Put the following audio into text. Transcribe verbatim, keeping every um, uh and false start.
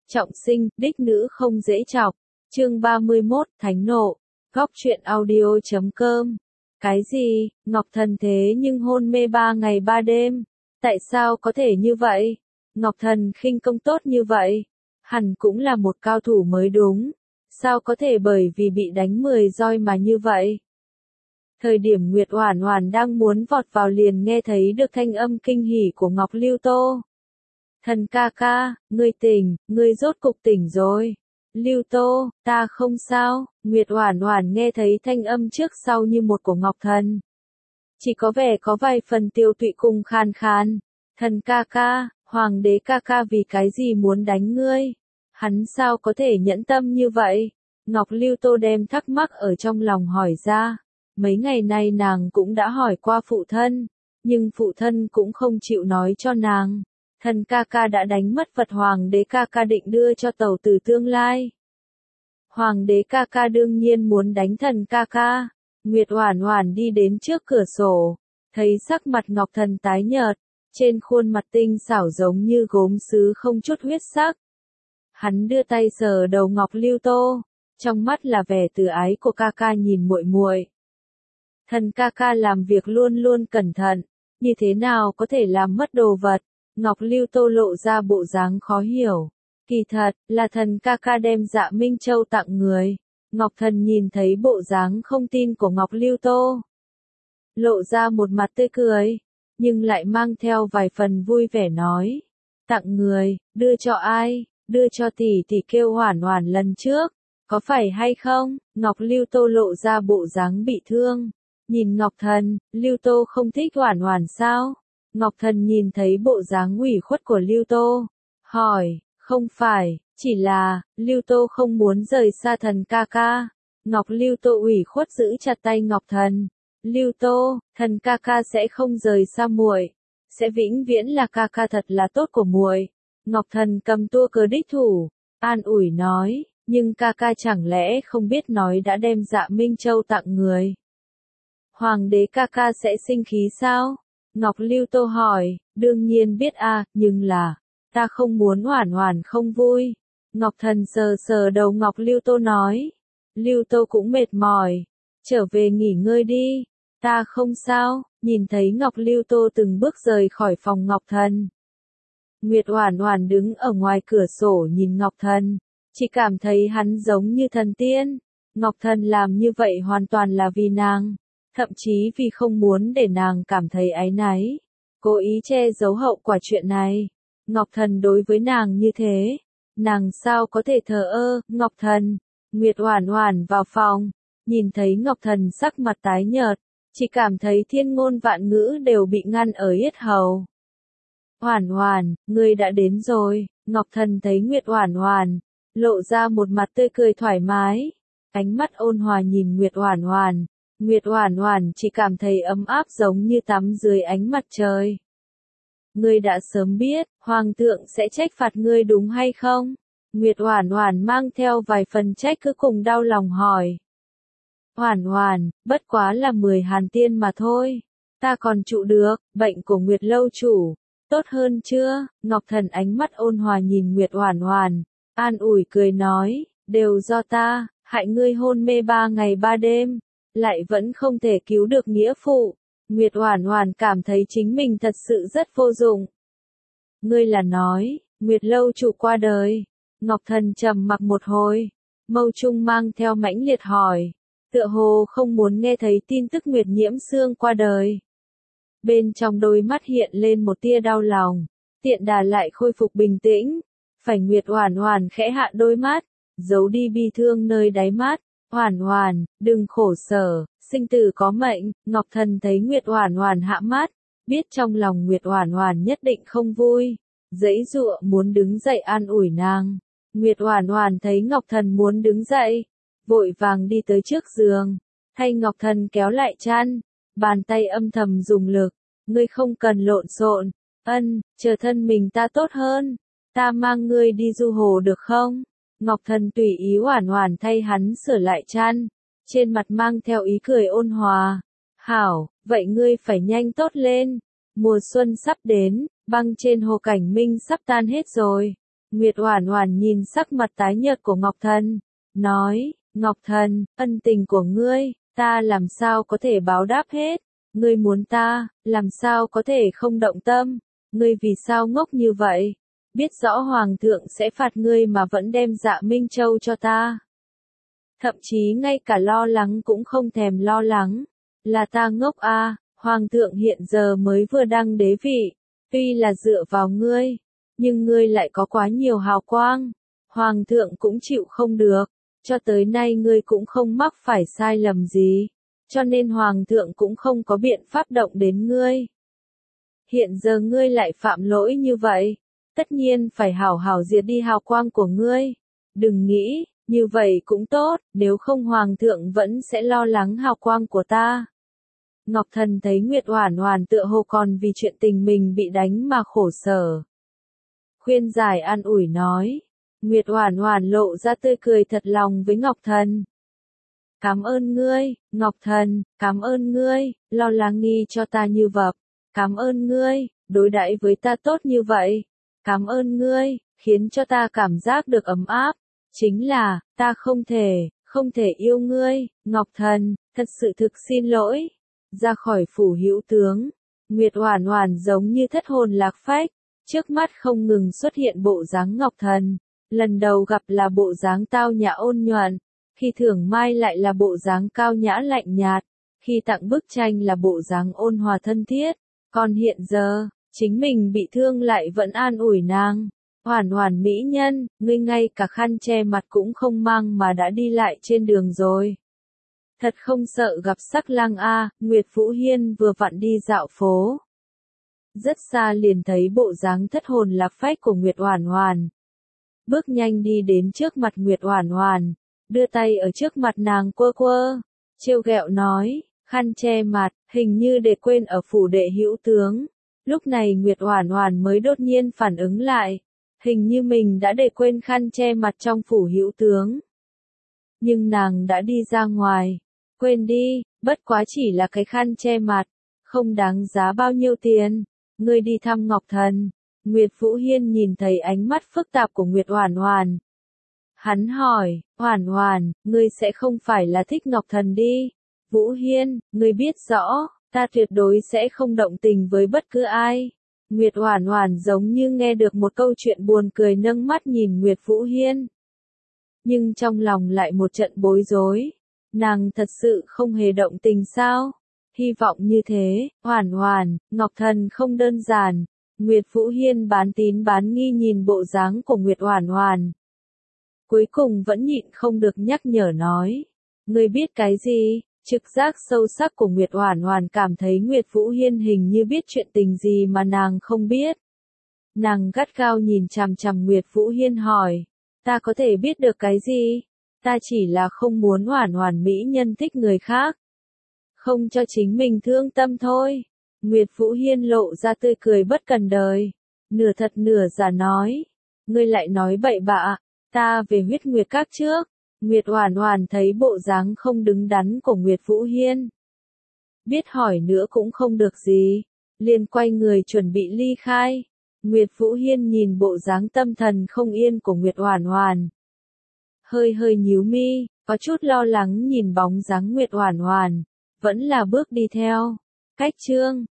Trọng sinh, đích nữ không dễ chọc. Chương ba mươi mốt, Thánh nộ. Góc truyện audio chấm com. Cái gì, Ngọc Thần thế nhưng hôn mê ba ngày ba đêm? Tại sao có thể như vậy? Ngọc Thần khinh công tốt như vậy, hẳn cũng là một cao thủ mới đúng. Sao có thể bởi vì bị đánh mười roi mà như vậy? Thời điểm Nguyệt Oản Oản đang muốn vọt vào liền nghe thấy được thanh âm kinh hỉ của Ngọc Lưu Tô. Thần ca ca, ngươi tỉnh, ngươi rốt cục tỉnh rồi. Lưu Tô, ta không sao. Nguyệt Oản Oản nghe thấy thanh âm trước sau như một của Ngọc Thần. Chỉ có vẻ có vài phần tiêu tụy cùng khan khan. Thần ca ca, Hoàng đế ca ca vì cái gì muốn đánh ngươi? Hắn sao có thể nhẫn tâm như vậy? Ngọc Lưu Tô đem thắc mắc ở trong lòng hỏi ra. Mấy ngày nay nàng cũng đã hỏi qua phụ thân, nhưng phụ thân cũng không chịu nói cho nàng. Thần ca ca đã đánh mất vật Hoàng đế ca ca định đưa cho tẩu tử tương lai. Hoàng đế ca ca đương nhiên muốn đánh thần ca ca. Nguyệt Oản Oản đi đến trước cửa sổ, thấy sắc mặt Ngọc Thần tái nhợt, trên khuôn mặt tinh xảo giống như gốm sứ không chút huyết sắc. Hắn đưa tay sờ đầu Ngọc Lưu Tô, trong mắt là vẻ từ ái của ca ca nhìn muội muội. Thần ca ca làm việc luôn luôn cẩn thận, như thế nào có thể làm mất đồ vật? Ngọc Lưu Tô lộ ra bộ dáng khó hiểu. Kỳ thật, là thần ca ca đem Dạ Minh Châu tặng người. Ngọc Thần nhìn thấy bộ dáng không tin của Ngọc Lưu Tô, lộ ra một mặt tươi cười, nhưng lại mang theo vài phần vui vẻ nói. Tặng người, đưa cho ai? Đưa cho tỷ tỷ kêu Oản Oản lần trước, có phải hay không? Ngọc Lưu Tô lộ ra bộ dáng bị thương. Nhìn Ngọc Thần, Lưu Tô không thích Oản Oản sao? Ngọc Thần nhìn thấy bộ dáng ủy khuất của Lưu Tô, hỏi, không phải, chỉ là, Lưu Tô không muốn rời xa thần ca ca. Ngọc Lưu Tô ủy khuất giữ chặt tay Ngọc Thần. Lưu Tô, thần ca ca sẽ không rời xa muội, sẽ vĩnh viễn là ca ca thật là tốt của muội. Ngọc Thần cầm tua cờ đích thủ, an ủi nói, nhưng ca ca chẳng lẽ không biết nói đã đem Dạ Minh Châu tặng người. Hoàng đế ca ca sẽ sinh khí sao? Ngọc Lưu Tô hỏi, đương nhiên biết a, à, nhưng là, ta không muốn Oản Oản không vui. Ngọc Thần sờ sờ đầu Ngọc Lưu Tô nói, Lưu Tô cũng mệt mỏi, trở về nghỉ ngơi đi, ta không sao. Nhìn thấy Ngọc Lưu Tô từng bước rời khỏi phòng Ngọc Thần, Nguyệt Oản Oản đứng ở ngoài cửa sổ nhìn Ngọc Thần, chỉ cảm thấy hắn giống như thần tiên. Ngọc Thần làm như vậy hoàn toàn là vì nàng, thậm chí vì không muốn để nàng cảm thấy áy náy, cố ý che giấu hậu quả chuyện này. Ngọc Thần đối với nàng như thế, nàng sao có thể thờ ơ? Ngọc Thần, Nguyệt Oản Oản vào phòng, nhìn thấy Ngọc Thần sắc mặt tái nhợt, chỉ cảm thấy thiên ngôn vạn ngữ đều bị ngăn ở yết hầu. Oản Oản, ngươi đã đến rồi. Ngọc Thần thấy Nguyệt Oản Oản, lộ ra một mặt tươi cười thoải mái, ánh mắt ôn hòa nhìn Nguyệt Oản Oản. Nguyệt Oản Oản chỉ cảm thấy ấm áp giống như tắm dưới ánh mặt trời. Ngươi đã sớm biết, Hoàng thượng sẽ trách phạt ngươi đúng hay không? Nguyệt Oản Oản mang theo vài phần trách cứ cùng đau lòng hỏi. Oản Oản, bất quá là mười hàn tiên mà thôi. Ta còn trụ được, bệnh của Nguyệt lâu chủ, tốt hơn chưa? Ngọc Thần ánh mắt ôn hòa nhìn Nguyệt Oản Oản, an ủi cười nói, đều do ta, hại ngươi hôn mê ba ngày ba đêm, lại vẫn không thể cứu được nghĩa phụ. Nguyệt Oản Oản cảm thấy chính mình thật sự rất vô dụng. Ngươi là nói, Nguyệt lâu chủ qua đời? Ngọc Thần trầm mặc một hồi, mâu trung mang theo mãnh liệt hỏi, tựa hồ không muốn nghe thấy tin tức Nguyệt Nhiễm Sương qua đời. Bên trong đôi mắt hiện lên một tia đau lòng, tiện đà lại khôi phục bình tĩnh. Phải Nguyệt Oản Oản khẽ hạ đôi mắt, giấu đi bi thương nơi đáy mắt. Oản Oản, đừng khổ sở, sinh tử có mệnh. Ngọc Thần thấy Nguyệt Oản Oản hạ mắt, biết trong lòng Nguyệt Oản Oản nhất định không vui, giãy giụa muốn đứng dậy an ủi nàng. Nguyệt Oản Oản thấy Ngọc Thần muốn đứng dậy, vội vàng đi tới trước giường, thay Ngọc Thần kéo lại chăn, bàn tay âm thầm dùng lực, ngươi không cần lộn xộn, ân, chờ thân mình ta tốt hơn, ta mang ngươi đi du hồ được không? Ngọc Thần tùy ý Oản Oản thay hắn sửa lại chăn, trên mặt mang theo ý cười ôn hòa. Hảo, vậy ngươi phải nhanh tốt lên, mùa xuân sắp đến, băng trên hồ Cảnh Minh sắp tan hết rồi, Nguyệt Oản Oản nhìn sắc mặt tái nhợt của Ngọc Thần, nói, Ngọc Thần, ân tình của ngươi, ta làm sao có thể báo đáp hết, ngươi muốn ta, làm sao có thể không động tâm, ngươi vì sao ngốc như vậy, biết rõ Hoàng thượng sẽ phạt ngươi mà vẫn đem Dạ Minh Châu cho ta. Thậm chí ngay cả lo lắng cũng không thèm lo lắng, là ta ngốc à, Hoàng thượng hiện giờ mới vừa đăng đế vị, tuy là dựa vào ngươi, nhưng ngươi lại có quá nhiều hào quang, Hoàng thượng cũng chịu không được, cho tới nay ngươi cũng không mắc phải sai lầm gì, cho nên Hoàng thượng cũng không có biện pháp động đến ngươi. Hiện giờ ngươi lại phạm lỗi như vậy, tất nhiên phải hảo hảo diệt đi hào quang của ngươi, đừng nghĩ, như vậy cũng tốt, nếu không Hoàng thượng vẫn sẽ lo lắng hào quang của ta. Ngọc Thần thấy Nguyệt Oản Oản tựa hồ còn vì chuyện tình mình bị đánh mà khổ sở. Khuyên giải an ủi nói, Nguyệt Oản Oản lộ ra tươi cười thật lòng với Ngọc Thần. Cảm ơn ngươi, Ngọc Thần, cảm ơn ngươi, lo lắng nghi cho ta như vậy. Cảm ơn ngươi, đối đãi với ta tốt như vậy. Cảm ơn ngươi, khiến cho ta cảm giác được ấm áp. Chính là, ta không thể, không thể yêu ngươi, Ngọc Thần, thật sự thực xin lỗi. Ra khỏi phủ hữu tướng, Nguyệt Oản Oản giống như thất hồn lạc phách, trước mắt không ngừng xuất hiện bộ dáng Ngọc Thần. Lần đầu gặp là bộ dáng tao nhã ôn nhuận, khi thưởng mai lại là bộ dáng cao nhã lạnh nhạt, khi tặng bức tranh là bộ dáng ôn hòa thân thiết, còn hiện giờ, chính mình bị thương lại vẫn an ủi nàng. Oản Oản mỹ nhân, ngươi ngay cả khăn che mặt cũng không mang mà đã đi lại trên đường rồi. Thật không sợ gặp sắc lang a, Nguyệt Vũ Hiên vừa vặn đi dạo phố. Rất xa liền thấy bộ dáng thất hồn lạc phách của Nguyệt Oản Oản. Bước nhanh đi đến trước mặt Nguyệt Oản Oản, đưa tay ở trước mặt nàng quơ quơ, trêu ghẹo nói, khăn che mặt, hình như để quên ở phủ đệ hữu tướng. Lúc này Nguyệt Oản Oản mới đột nhiên phản ứng lại, hình như mình đã để quên khăn che mặt trong phủ hữu tướng. Nhưng nàng đã đi ra ngoài, quên đi, bất quá chỉ là cái khăn che mặt, không đáng giá bao nhiêu tiền, ngươi đi thăm Ngọc Thần. Nguyệt Vũ Hiên nhìn thấy ánh mắt phức tạp của Nguyệt Oản Oản. Hắn hỏi, Oản Oản, ngươi sẽ không phải là thích Ngọc Thần đi? Vũ Hiên, ngươi biết rõ, ta tuyệt đối sẽ không động tình với bất cứ ai. Nguyệt Oản Oản giống như nghe được một câu chuyện buồn cười nâng mắt nhìn Nguyệt Vũ Hiên. Nhưng trong lòng lại một trận bối rối. Nàng thật sự không hề động tình sao? Hy vọng như thế, Oản Oản, Ngọc Thần không đơn giản. Nguyệt Vũ Hiên bán tín bán nghi nhìn bộ dáng của Nguyệt Oản Oản. Cuối cùng vẫn nhịn không được nhắc nhở nói. Ngươi biết cái gì? Trực giác sâu sắc của Nguyệt Oản Oản cảm thấy Nguyệt Vũ Hiên hình như biết chuyện tình gì mà nàng không biết. Nàng gắt gao nhìn chằm chằm Nguyệt Vũ Hiên hỏi. Ta có thể biết được cái gì? Ta chỉ là không muốn Oản Oản mỹ nhân thích người khác. Không cho chính mình thương tâm thôi. Nguyệt Vũ Hiên lộ ra tươi cười bất cần đời. Nửa thật nửa giả nói. Ngươi lại nói bậy bạ. Ta về huyết nguyệt các trước. Nguyệt Oản Oản thấy bộ dáng không đứng đắn của Nguyệt Vũ Hiên. Biết hỏi nữa cũng không được gì. Liền quay người chuẩn bị ly khai. Nguyệt Vũ Hiên nhìn bộ dáng tâm thần không yên của Nguyệt Oản Oản. Hơi hơi nhíu mi, có chút lo lắng nhìn bóng dáng Nguyệt Oản Oản. Vẫn là bước đi theo. Cách chương